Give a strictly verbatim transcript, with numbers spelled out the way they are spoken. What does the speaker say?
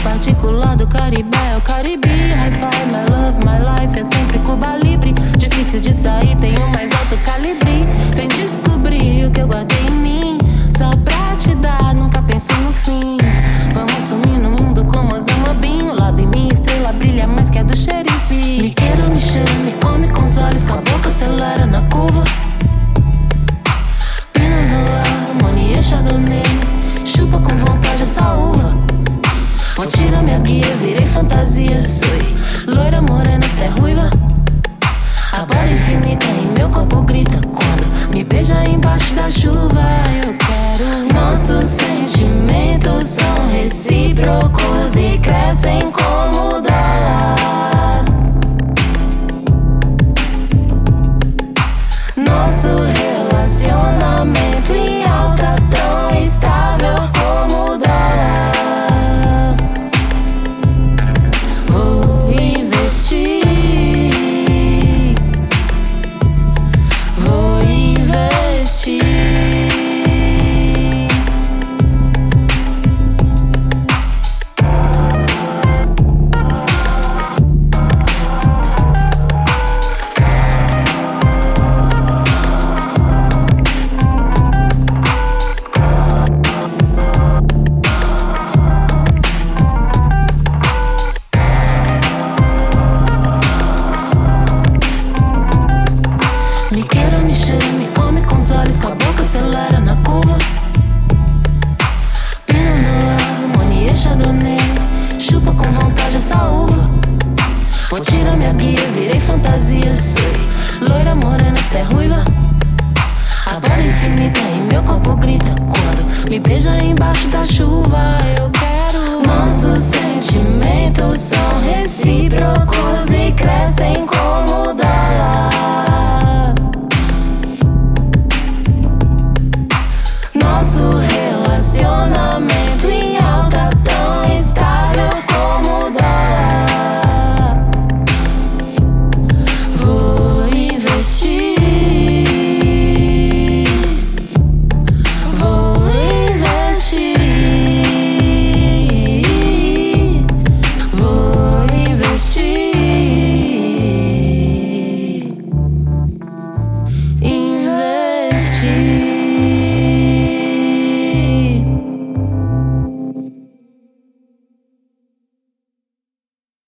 particular do Caribe é o Caribe. Hi-Fi, my love, my life é sempre Cuba Libre. Difícil de sair, tenho mais alto calibre. Vem descobrir o que eu guardei em mim. Só pra te dar, nunca penso no fim. Vamos sumir no mundo como Osama Bin Laden. Minha estrela brilha mais que a do xerife. Me queira, me cheira, me come com os olhos, com a boca acelera na curva. Pinot Noir, Monier, Chardonnay, chupa com vontade essa uva. Vou tirar minhas guias, virei fantasia. Sou loira, morena, até ruiva. A bola infinita em meu corpo grita quando me beija embaixo da chuva. Eu quero. Nossos sentimentos são recíprocos e crescem como o dólar. Nosso relacionamento em alta, tão estável como o dólar. Vou investir. Vou investir. Me queira, me cheira, me come com os olhos, com a boca acelera na curva. Pinot Noir, Monier, Chardonnay, chupa com vontade essa uva. Vou tirar minhas guias, virei fantasia. Sou loira, morena, até ruiva. A bola infinita em meu corpo grita quando me beija embaixo da chuva. Eu quero.